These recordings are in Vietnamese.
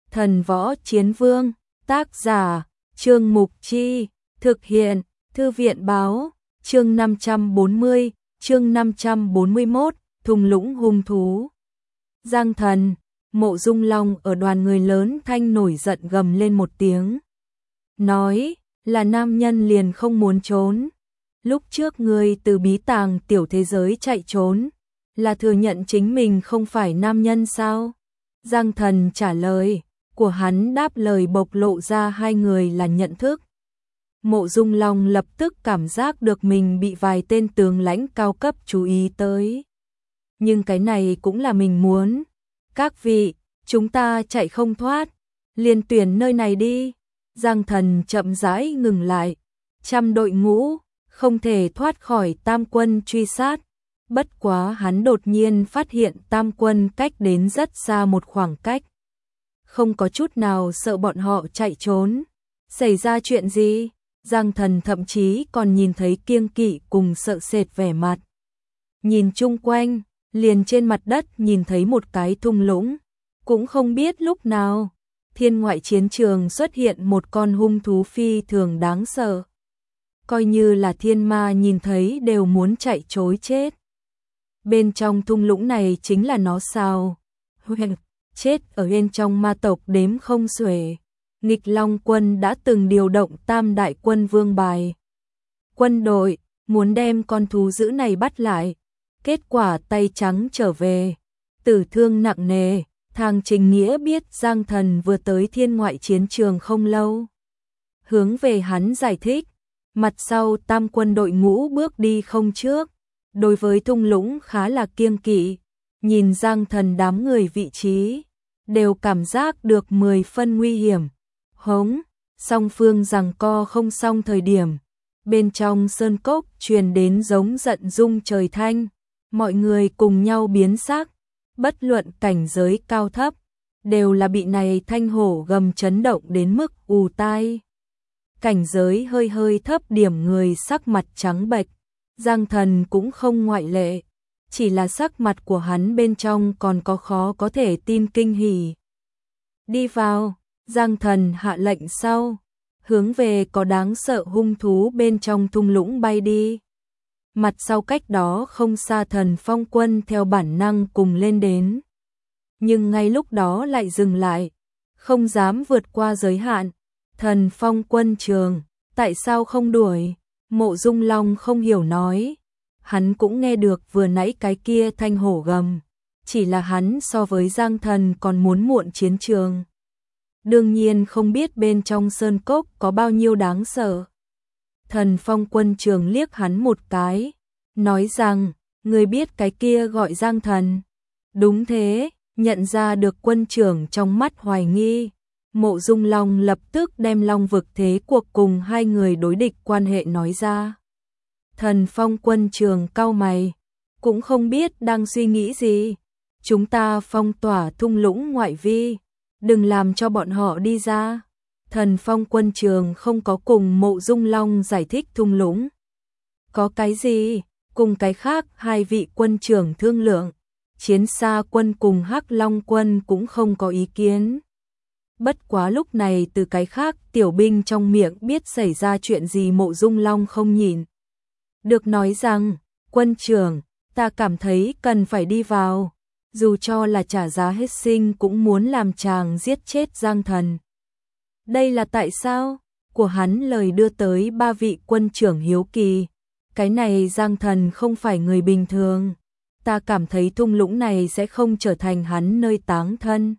Thần Võ Chiến Vương, tác giả, Trương Mục Chi, thực hiện, Thư viện báo, chương 540, chương 541, thung lũng hung thú. Giang Thần, Mộ Dung Long ở đoàn người lớn thanh nổi giận gầm lên một tiếng. Nói, là nam nhân liền không muốn trốn. Lúc trước ngươi từ bí tàng tiểu thế giới chạy trốn, là thừa nhận chính mình không phải nam nhân sao? Giang Thần trả lời, của hắn đáp lời bộc lộ ra hai người là nhận thức. Mộ Dung Long lập tức cảm giác được mình bị vài tên tướng lãnh cao cấp chú ý tới. Nhưng cái này cũng là mình muốn. Các vị, chúng ta chạy không thoát, liền tuyển nơi này đi. Giang Thần chậm rãi ngừng lại. Trăm đội ngũ, không thể thoát khỏi tam quân truy sát. Bất quá hắn đột nhiên phát hiện tam quân cách đến rất xa một khoảng cách. Không có chút nào sợ bọn họ chạy trốn. Xảy ra chuyện gì? Giang Thần thậm chí còn nhìn thấy kiêng kỵ cùng sợ sệt vẻ mặt. Nhìn chung quanh, liền trên mặt đất nhìn thấy một cái thung lũng. Cũng không biết lúc nào, thiên ngoại chiến trường xuất hiện một con hung thú phi thường đáng sợ. Coi như là thiên ma nhìn thấy đều muốn chạy trối chết. Bên trong thung lũng này chính là nó sao? Chết ở bên trong ma tộc đếm không xuể. Nghịch Long quân đã từng điều động tam đại quân vương bài. Quân đội, muốn đem con thú dữ này bắt lại. Kết quả tay trắng trở về. Tử thương nặng nề, Thang Trình Nghĩa biết Giang Thần vừa tới thiên ngoại chiến trường không lâu. Hướng về hắn giải thích. Mặt sau tam quân đội ngũ bước đi không trước. Đối với thung lũng khá là kiêng kỵ. Nhìn Giang Thần đám người vị trí, đều cảm giác được 10 phân nguy hiểm. Hống, song phương giằng co không xong thời điểm. Bên trong sơn cốc truyền đến giống giận rung trời thanh. Mọi người cùng nhau biến sắc. Bất luận cảnh giới cao thấp, đều là bị này thanh hổ gầm chấn động đến mức ù tai. Cảnh giới hơi hơi thấp điểm người sắc mặt trắng bệch. Giang Thần cũng không ngoại lệ. Chỉ là sắc mặt của hắn bên trong còn có khó có thể tin kinh hỉ. Đi vào, Giang Thần hạ lệnh sau, hướng về có đáng sợ hung thú bên trong thung lũng bay đi. Mặt sau cách đó không xa Thần Phong quân theo bản năng cùng lên đến. Nhưng ngay lúc đó lại dừng lại, không dám vượt qua giới hạn. Thần Phong quân trường, tại sao không đuổi? Mộ Dung Long không hiểu nói. Hắn cũng nghe được vừa nãy cái kia thanh hổ gầm. Chỉ là hắn so với Giang Thần còn muốn muộn chiến trường. Đương nhiên không biết bên trong sơn cốc có bao nhiêu đáng sợ. Thần Phong quân trường liếc hắn một cái. Nói rằng, người biết cái kia gọi Giang Thần. Đúng thế, nhận ra được quân trưởng trong mắt hoài nghi. Mộ Dung Long lập tức đem Long vực thế cuộc cùng hai người đối địch quan hệ nói ra. Thần Phong quân trường cau mày, cũng không biết đang suy nghĩ gì. Chúng ta phong tỏa thung lũng ngoại vi, đừng làm cho bọn họ đi ra. Thần Phong quân trường không có cùng Mộ Dung Long giải thích thung lũng. Có cái gì, cùng cái khác hai vị quân trưởng thương lượng. Chiến Sa quân cùng Hắc Long quân cũng không có ý kiến. Bất quá lúc này từ cái khác tiểu binh trong miệng biết xảy ra chuyện gì Mộ Dung Long không nhìn. Được nói rằng, quân trưởng, ta cảm thấy cần phải đi vào. Dù cho là trả giá hết sinh cũng muốn làm chàng giết chết Giang Thần. Đây là tại sao? Của hắn lời đưa tới ba vị quân trưởng hiếu kỳ. Cái này Giang Thần không phải người bình thường. Ta cảm thấy thung lũng này sẽ không trở thành hắn nơi táng thân.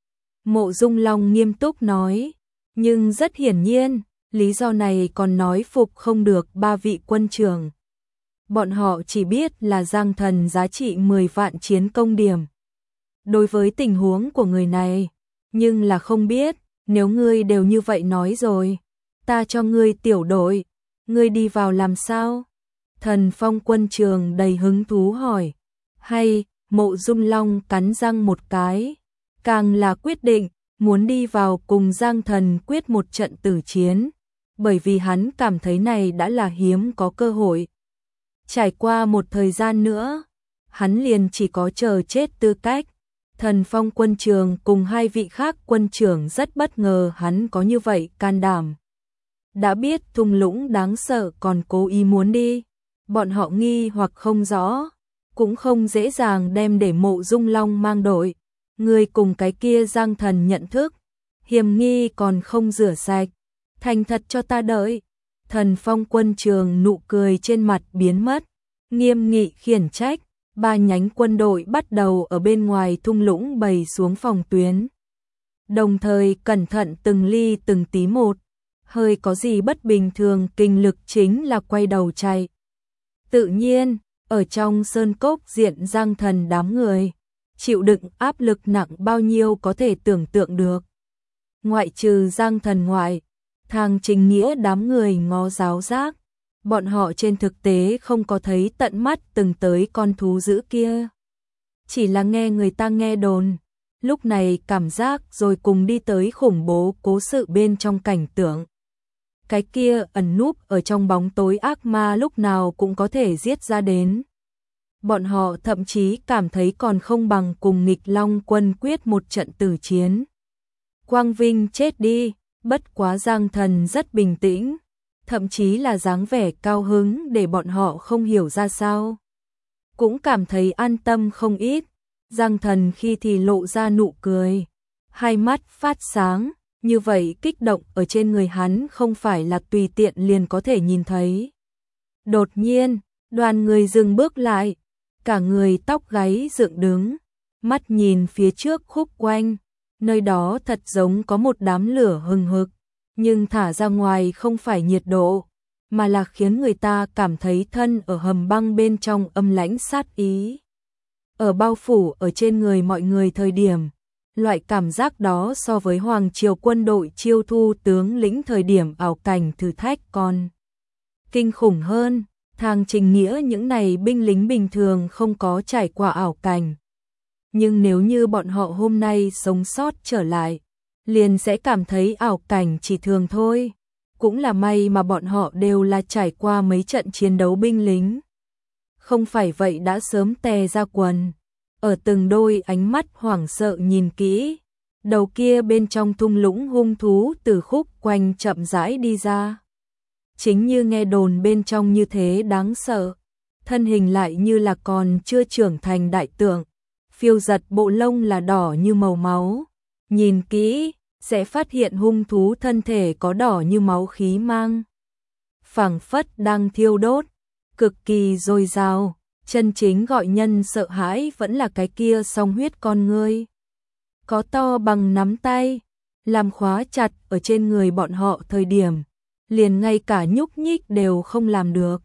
Mộ Dung Long nghiêm túc nói. Nhưng rất hiển nhiên, lý do này còn nói phục không được ba vị quân trưởng. Bọn họ chỉ biết là Giang Thần giá trị 10 vạn chiến công điểm. Đối với tình huống của người này, nhưng là không biết, nếu ngươi đều như vậy nói rồi, ta cho ngươi tiểu đội, ngươi đi vào làm sao? Thần Phong quân trường đầy hứng thú hỏi. Hay, Mộ Dung Long cắn răng một cái, càng là quyết định, muốn đi vào cùng Giang Thần quyết một trận tử chiến, bởi vì hắn cảm thấy này đã là hiếm có cơ hội. Trải qua một thời gian nữa, hắn liền chỉ có chờ chết tư cách. Thần Phong quân trường cùng hai vị khác quân trưởng rất bất ngờ hắn có như vậy can đảm. Đã biết thung lũng đáng sợ còn cố ý muốn đi, bọn họ nghi hoặc không rõ, cũng không dễ dàng đem để Mộ Dung Long mang đội. Người cùng cái kia Giang Thần nhận thức, hiểm nghi còn không rửa sạch, thành thật cho ta đợi. Thần Phong quân trường nụ cười trên mặt biến mất, nghiêm nghị khiển trách. Ba nhánh quân đội bắt đầu ở bên ngoài thung lũng bày xuống phòng tuyến. Đồng thời cẩn thận từng ly từng tí một, hơi có gì bất bình thường kinh lực chính là quay đầu chạy. Tự nhiên, ở trong sơn cốc diện Giang Thần đám người, chịu đựng áp lực nặng bao nhiêu có thể tưởng tượng được. Ngoại trừ Giang Thần ngoại, Thang Trình Nghĩa đám người ngó giáo giác. Bọn họ trên thực tế không có thấy tận mắt từng tới con thú dữ kia. Chỉ là nghe người ta nghe đồn, lúc này cảm giác rồi cùng đi tới khủng bố cố sự bên trong cảnh tượng. Cái kia ẩn núp ở trong bóng tối ác ma lúc nào cũng có thể giết ra đến. Bọn họ thậm chí cảm thấy còn không bằng cùng nghịch long quân quyết một trận tử chiến. Quang Vinh chết đi, bất quá Giang Thần rất bình tĩnh. Thậm chí là dáng vẻ cao hứng để bọn họ không hiểu ra sao. Cũng cảm thấy an tâm không ít, Giang Thần khi thì lộ ra nụ cười, hai mắt phát sáng, như vậy kích động ở trên người hắn không phải là tùy tiện liền có thể nhìn thấy. Đột nhiên, đoàn người dừng bước lại, cả người tóc gáy dựng đứng, mắt nhìn phía trước khúc quanh, nơi đó thật giống có một đám lửa hừng hực. Nhưng thả ra ngoài không phải nhiệt độ, mà là khiến người ta cảm thấy thân ở hầm băng bên trong âm lãnh sát ý. Ở bao phủ ở trên người mọi người thời điểm, loại cảm giác đó so với Hoàng Triều quân đội chiêu thu tướng lĩnh thời điểm ảo cảnh thử thách còn kinh khủng hơn. Thang Trình Nghĩa những này binh lính bình thường không có trải qua ảo cảnh. Nhưng nếu như bọn họ hôm nay sống sót trở lại, liền sẽ cảm thấy ảo cảnh chỉ thường thôi. Cũng là may mà bọn họ đều là trải qua mấy trận chiến đấu binh lính. Không phải vậy đã sớm tè ra quần. Ở từng đôi ánh mắt hoảng sợ nhìn kỹ, đầu kia bên trong thung lũng hung thú từ khúc quanh chậm rãi đi ra. Chính như nghe đồn bên trong như thế đáng sợ, thân hình lại như là còn chưa trưởng thành đại tượng, phiêu giật bộ lông là đỏ như màu máu. Nhìn kỹ, sẽ phát hiện hung thú thân thể có đỏ như máu khí mang. Phảng phất đang thiêu đốt, cực kỳ dồi dào, chân chính gọi nhân sợ hãi vẫn là cái kia song huyết con ngươi. Có to bằng nắm tay, làm khóa chặt ở trên người bọn họ thời điểm, liền ngay cả nhúc nhích đều không làm được.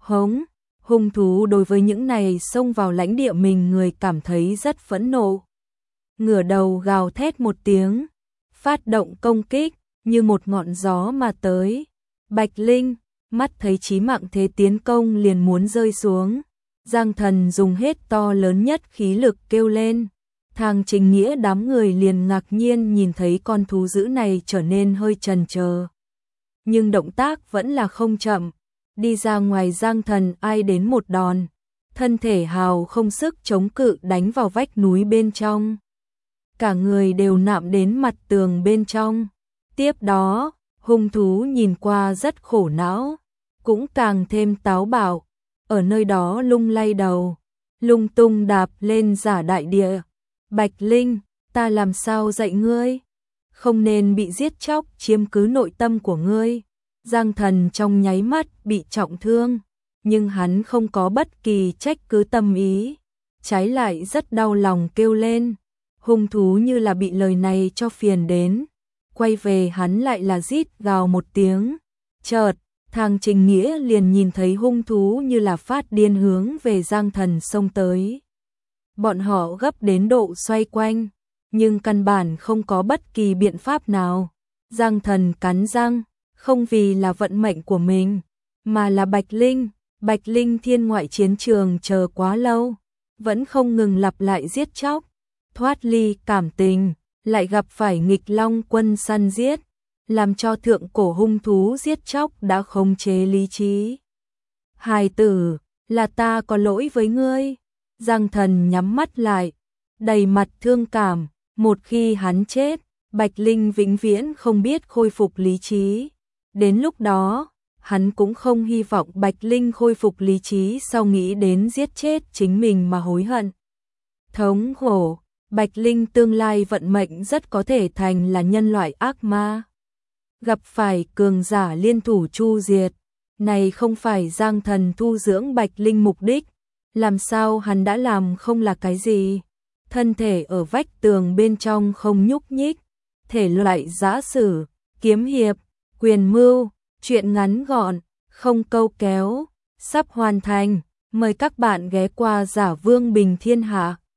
Hung thú đối với những này xông vào lãnh địa mình người cảm thấy rất phẫn nộ. Ngửa đầu gào thét một tiếng, phát động công kích, như một ngọn gió mà tới. Bạch Linh, mắt thấy chí mạng thế tiến công liền muốn rơi xuống. Giang Thần dùng hết to lớn nhất khí lực kêu lên. Thang Trình Nghĩa đám người liền ngạc nhiên nhìn thấy con thú dữ này trở nên hơi chần chờ. Nhưng động tác vẫn là không chậm. Đi ra ngoài Giang Thần ai đến một đòn. Thân thể hào không sức chống cự đánh vào vách núi bên trong. Cả người đều nạm đến mặt tường bên trong. Tiếp đó, hung thú nhìn qua rất khổ não, cũng càng thêm táo bạo, ở nơi đó lung lay đầu, lung tung đạp lên giả đại địa. Bạch Linh, ta làm sao dạy ngươi? Không nên bị giết chóc chiếm cứ nội tâm của ngươi. Giang Thần trong nháy mắt bị trọng thương, nhưng hắn không có bất kỳ trách cứ tâm ý, trái lại rất đau lòng kêu lên. Hung thú như là bị lời này cho phiền đến, quay về hắn lại là rít gào một tiếng. Chợt, Thang Trình Nghĩa liền nhìn thấy hung thú như là phát điên hướng về Giang Thần xông tới. Bọn họ gấp đến độ xoay quanh, nhưng căn bản không có bất kỳ biện pháp nào. Giang Thần cắn răng, không vì là vận mệnh của mình, mà là Bạch Linh thiên ngoại chiến trường chờ quá lâu, vẫn không ngừng lặp lại giết chóc, thoát ly cảm tình, lại gặp phải nghịch long quân săn giết, làm cho thượng cổ hung thú giết chóc đã khống chế lý trí. Hài tử, là ta có lỗi với ngươi. Giang Thần nhắm mắt lại, đầy mặt thương cảm, một khi hắn chết, Bạch Linh vĩnh viễn không biết khôi phục lý trí. Đến lúc đó, hắn cũng không hy vọng Bạch Linh khôi phục lý trí sau nghĩ đến giết chết chính mình mà hối hận. Thống khổ, Bạch Linh tương lai vận mệnh rất có thể thành là nhân loại ác ma. Gặp phải cường giả liên thủ chu diệt, này không phải Giang Thần thu dưỡng Bạch Linh mục đích, làm sao hắn đã làm không là cái gì? Thân thể ở vách tường bên trong không nhúc nhích, thể loại giã sử, kiếm hiệp, quyền mưu, truyện ngắn gọn, không câu kéo, sắp hoàn thành, mời các bạn ghé qua Giả Vương Bình Thiên Hạ.